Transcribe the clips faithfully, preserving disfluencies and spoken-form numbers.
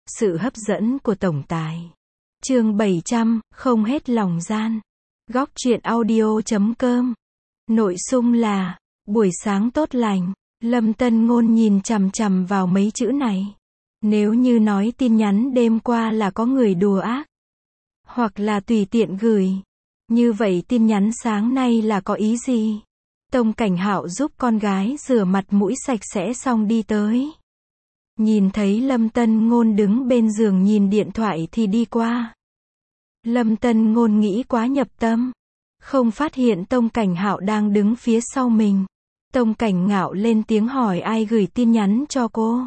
Sự hấp dẫn của tổng tài. Chương bảy trăm, không hết lòng gian. Góc truyện audio chấm com. Nội dung là, buổi sáng tốt lành. Lâm Tân Ngôn nhìn chằm chằm vào mấy chữ này. Nếu như nói tin nhắn đêm qua là có người đùa ác, hoặc là tùy tiện gửi, như vậy tin nhắn sáng nay là có ý gì? Tông Cảnh Hạo giúp con gái rửa mặt mũi sạch sẽ xong đi tới. Nhìn thấy Lâm Tân Ngôn đứng bên giường nhìn điện thoại thì đi qua. Lâm Tân Ngôn nghĩ quá nhập tâm, không phát hiện Tông Cảnh Hạo đang đứng phía sau mình. Tông Cảnh Ngạo lên tiếng hỏi ai gửi tin nhắn cho cô.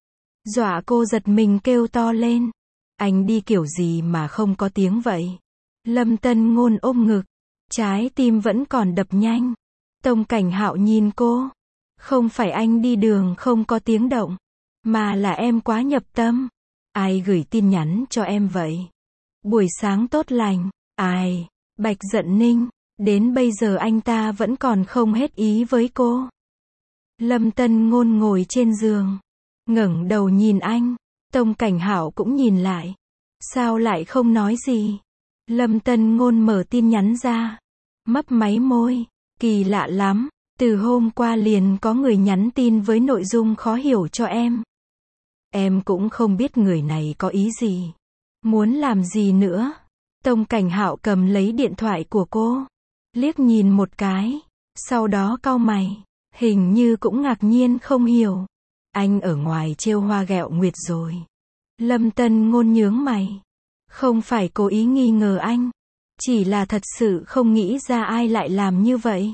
Dọa cô giật mình kêu to lên. Anh đi kiểu gì mà không có tiếng vậy? Lâm Tân Ngôn ôm ngực, trái tim vẫn còn đập nhanh. Tông Cảnh Hạo nhìn cô. Không phải anh đi đường không có tiếng động, mà là em quá nhập tâm. Ai gửi tin nhắn cho em vậy? Buổi sáng tốt lành. Ai? Bạch Dận Ninh. Đến bây giờ anh ta vẫn còn không hết ý với cô. Lâm Tân Ngôn ngồi trên giường, ngẩng đầu nhìn anh. Tông Cảnh Hạo cũng nhìn lại. Sao lại không nói gì? Lâm Tân Ngôn mở tin nhắn ra, mấp máy môi. Kỳ lạ lắm, từ hôm qua liền có người nhắn tin với nội dung khó hiểu cho em. Em cũng không biết người này có ý gì, muốn làm gì nữa. Tông Cảnh Hạo cầm lấy điện thoại của cô, liếc nhìn một cái, sau đó cau mày, hình như cũng ngạc nhiên không hiểu. Anh ở ngoài trêu hoa ghẹo nguyệt rồi. Lâm Tân Ngôn nhướng mày. Không phải cố ý nghi ngờ anh, chỉ là thật sự không nghĩ ra ai lại làm như vậy.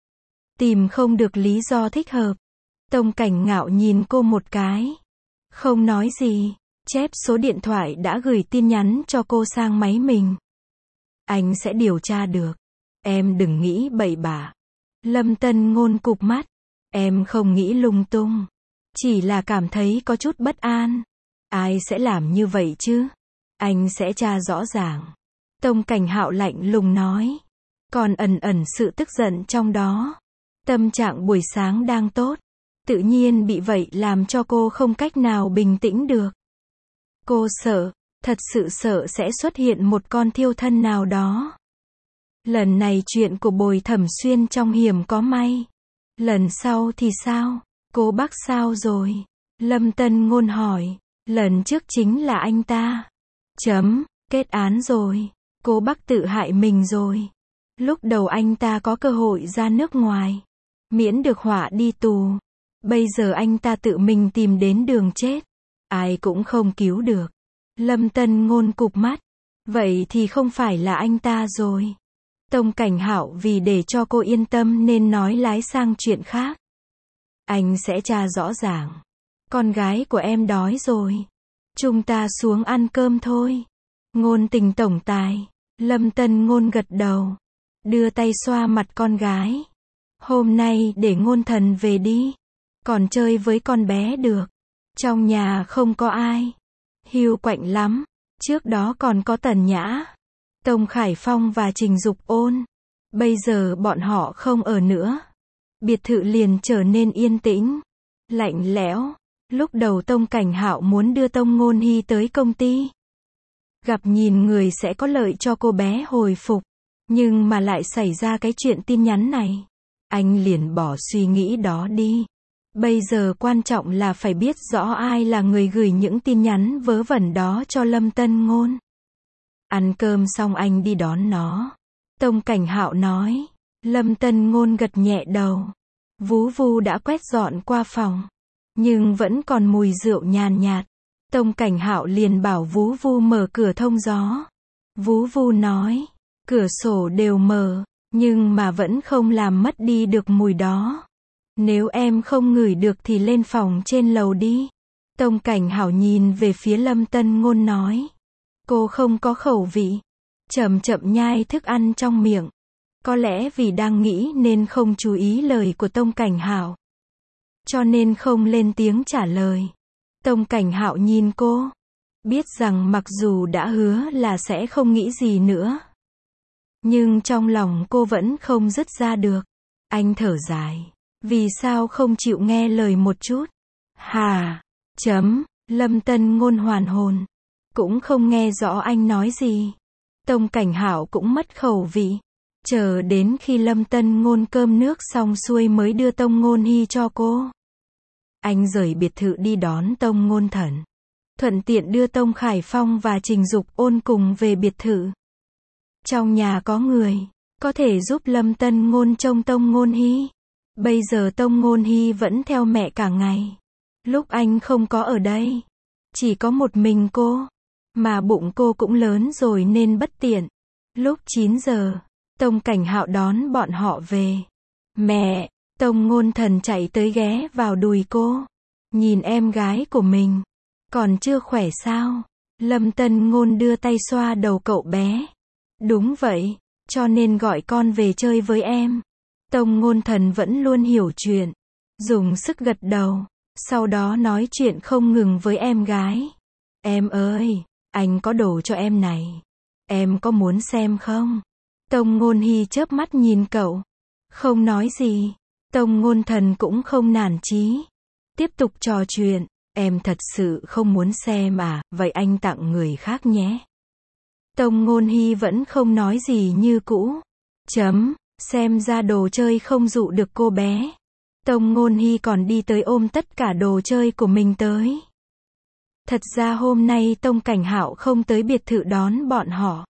Tìm không được lý do thích hợp. Tông Cảnh Ngạo nhìn cô một cái, không nói gì, chép số điện thoại đã gửi tin nhắn cho cô sang máy mình. Anh sẽ điều tra được. Em đừng nghĩ bậy bạ. Lâm Tân Ngôn cụp mắt. Em không nghĩ lung tung, chỉ là cảm thấy có chút bất an. Ai sẽ làm như vậy chứ? Anh sẽ tra rõ ràng. Tông Cảnh Hạo lạnh lùng nói, còn ẩn ẩn sự tức giận trong đó. Tâm trạng buổi sáng đang tốt, tự nhiên bị vậy làm cho cô không cách nào bình tĩnh được. Cô sợ, thật sự sợ sẽ xuất hiện một con thiêu thân nào đó. Lần này chuyện của Bồi Thẩm Xuyên trong hiểm có may. Lần sau thì sao? Cô Bắc sao rồi? Lâm Tân Ngôn hỏi. Lần trước chính là anh ta. Chấm, kết án rồi. Cô Bắc tự hại mình rồi. Lúc đầu anh ta có cơ hội ra nước ngoài, miễn được họa đi tù. Bây giờ anh ta tự mình tìm đến đường chết, ai cũng không cứu được. Lâm Tân Ngôn cụp mắt. Vậy thì không phải là anh ta rồi. Tông Cảnh Hạo vì để cho cô yên tâm nên nói lái sang chuyện khác. Anh sẽ tra rõ ràng. Con gái của em đói rồi. Chúng ta xuống ăn cơm thôi. Ngôn Tình tổng tài. Lâm Tân Ngôn gật đầu, đưa tay xoa mặt con gái. Hôm nay để Ngôn Thần về đi, còn chơi với con bé được. Trong nhà không có ai, hiu quạnh lắm. Trước đó còn có Tần Nhã, Tông Khải Phong và Trình Dục Ôn. Bây giờ bọn họ không ở nữa. Biệt thự liền trở nên yên tĩnh, lạnh lẽo. Lúc đầu Tông Cảnh Hạo muốn đưa Tông Ngôn Hy tới công ty, gặp nhìn người sẽ có lợi cho cô bé hồi phục. Nhưng mà lại xảy ra cái chuyện tin nhắn này. Anh liền bỏ suy nghĩ đó đi. Bây giờ quan trọng là phải biết rõ ai là người gửi những tin nhắn vớ vẩn đó cho Lâm Tân Ngôn. Ăn cơm xong anh đi đón nó. Tông Cảnh Hạo nói. Lâm Tân Ngôn gật nhẹ đầu. Vú Vu đã quét dọn qua phòng, nhưng vẫn còn mùi rượu nhàn nhạt. Tông Cảnh Hạo liền bảo Vú Vu mở cửa thông gió. Vú Vu nói, cửa sổ đều mở, nhưng mà vẫn không làm mất đi được mùi đó. Nếu em không ngửi được thì lên phòng trên lầu đi. Tông Cảnh Hạo nhìn về phía Lâm Tân Ngôn nói. Cô không có khẩu vị. Chậm chậm nhai thức ăn trong miệng. Có lẽ vì đang nghĩ nên không chú ý lời của Tông Cảnh Hạo, cho nên không lên tiếng trả lời. Tông Cảnh Hạo nhìn cô, biết rằng mặc dù đã hứa là sẽ không nghĩ gì nữa, nhưng trong lòng cô vẫn không dứt ra được. Anh thở dài. Vì sao không chịu nghe lời một chút? Hà, chấm, Lâm Tân Ngôn hoàn hồn, cũng không nghe rõ anh nói gì. Tông Cảnh Hạo cũng mất khẩu vị. Chờ đến khi Lâm Tân Ngôn cơm nước xong xuôi mới đưa Tông Ngôn Hy cho cô. Anh rời biệt thự đi đón Tông Ngôn Thần. Thuận tiện đưa Tông Khải Phong và Trình Dục Ôn cùng về biệt thự. Trong nhà có người, có thể giúp Lâm Tân Ngôn trông Tông Ngôn Hy. Bây giờ Tông Ngôn Hy vẫn theo mẹ cả ngày. Lúc anh không có ở đây, chỉ có một mình cô. Mà bụng cô cũng lớn rồi nên bất tiện. Lúc chín giờ, Tông Cảnh Hạo đón bọn họ về. Mẹ, Tông Ngôn Thần chạy tới ghé vào đùi cô. Nhìn em gái của mình, còn chưa khỏe sao? Lâm Tân Ngôn đưa tay xoa đầu cậu bé. Đúng vậy, cho nên gọi con về chơi với em. Tông Ngôn Thần vẫn luôn hiểu chuyện, dùng sức gật đầu, sau đó nói chuyện không ngừng với em gái. Em ơi, anh có đồ cho em này. Em có muốn xem không? Tông Ngôn Hy chớp mắt nhìn cậu, không nói gì. Tông Ngôn Thần cũng không nản chí, tiếp tục trò chuyện. Em thật sự không muốn xem à, vậy anh tặng người khác nhé. Tông Ngôn Hy vẫn không nói gì như cũ. Chấm, xem ra đồ chơi không dụ được cô bé. Tông Ngôn Hy còn đi tới ôm tất cả đồ chơi của mình tới. Thật ra hôm nay Tông Cảnh Hạo không tới biệt thự đón bọn họ.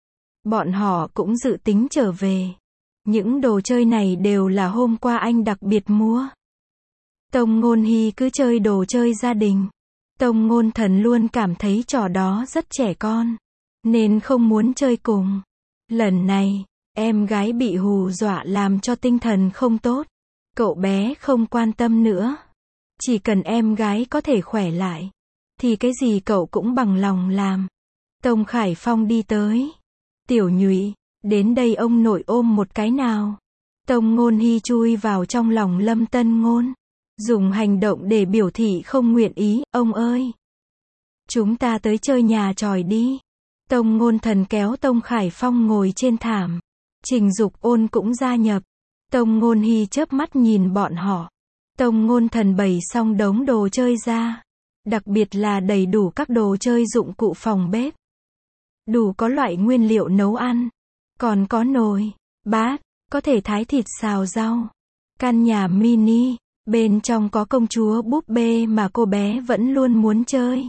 Bọn họ cũng dự tính trở về. Những đồ chơi này đều là hôm qua anh đặc biệt mua. Tông Ngôn Hy cứ chơi đồ chơi gia đình. Tông Ngôn Thần luôn cảm thấy trò đó rất trẻ con, nên không muốn chơi cùng. Lần này, em gái bị hù dọa làm cho tinh thần không tốt. Cậu bé không quan tâm nữa. Chỉ cần em gái có thể khỏe lại, thì cái gì cậu cũng bằng lòng làm. Tông Khải Phong đi tới. Tiểu Nhụy, đến đây ông nội ôm một cái nào. Tông Ngôn Hy chui vào trong lòng Lâm Tân Ngôn, dùng hành động để biểu thị không nguyện ý. Ông ơi, chúng ta tới chơi nhà tròi đi. Tông Ngôn Thần kéo Tông Khải Phong ngồi trên thảm. Trình Dục Ôn cũng gia nhập. Tông Ngôn Hy chớp mắt nhìn bọn họ. Tông Ngôn Thần bày xong đống đồ chơi ra. Đặc biệt là đầy đủ các đồ chơi dụng cụ phòng bếp. Đủ có loại nguyên liệu nấu ăn. Còn có nồi, bát, có thể thái thịt xào rau. Căn nhà mini, bên trong có công chúa búp bê mà cô bé vẫn luôn muốn chơi.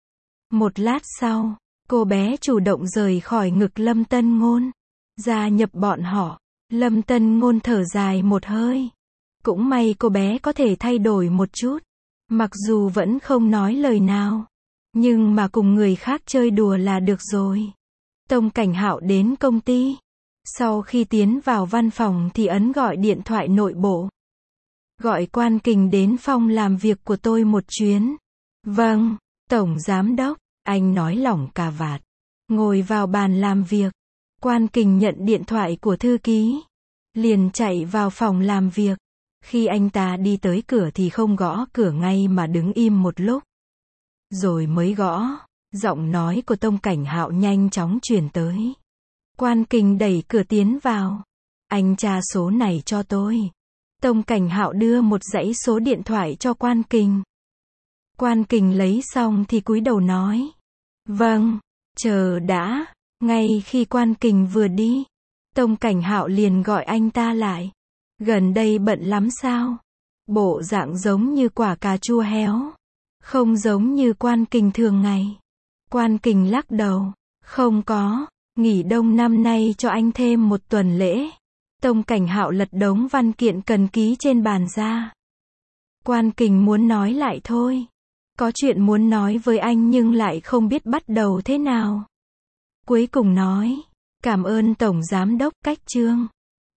Một lát sau, cô bé chủ động rời khỏi ngực Lâm Tân Ngôn, gia nhập bọn họ. Lâm Tân Ngôn thở dài một hơi. Cũng may cô bé có thể thay đổi một chút. Mặc dù vẫn không nói lời nào, nhưng mà cùng người khác chơi đùa là được rồi. Tông Cảnh Hạo đến công ty. Sau khi tiến vào văn phòng thì ấn gọi điện thoại nội bộ. Gọi Quan Kình đến phòng làm việc của tôi một chuyến. Vâng, Tổng Giám đốc, anh nói lỏng cà vạt. Ngồi vào bàn làm việc. Quan Kình nhận điện thoại của thư ký, liền chạy vào phòng làm việc. Khi anh ta đi tới cửa thì không gõ cửa ngay mà đứng im một lúc, rồi mới gõ. Giọng nói của Tông Cảnh Hạo nhanh chóng truyền tới. Quan Kình đẩy cửa tiến vào. Anh tra số này cho tôi. Tông Cảnh Hạo đưa một dãy số điện thoại cho Quan Kình. Quan Kình lấy xong thì cúi đầu nói. Vâng, chờ đã. Ngay khi Quan Kình vừa đi, Tông Cảnh Hạo liền gọi anh ta lại. Gần đây bận lắm sao? Bộ dạng giống như quả cà chua héo. Không giống như Quan Kình thường ngày. Quan Kình lắc đầu. Không có, nghỉ đông năm nay cho anh thêm một tuần lễ. Tông Cảnh Hạo lật đống văn kiện cần ký trên bàn ra. Quan Kình muốn nói lại thôi. Có chuyện muốn nói với anh nhưng lại không biết bắt đầu thế nào. Cuối cùng nói. Cảm ơn Tổng Giám đốc, cách chương.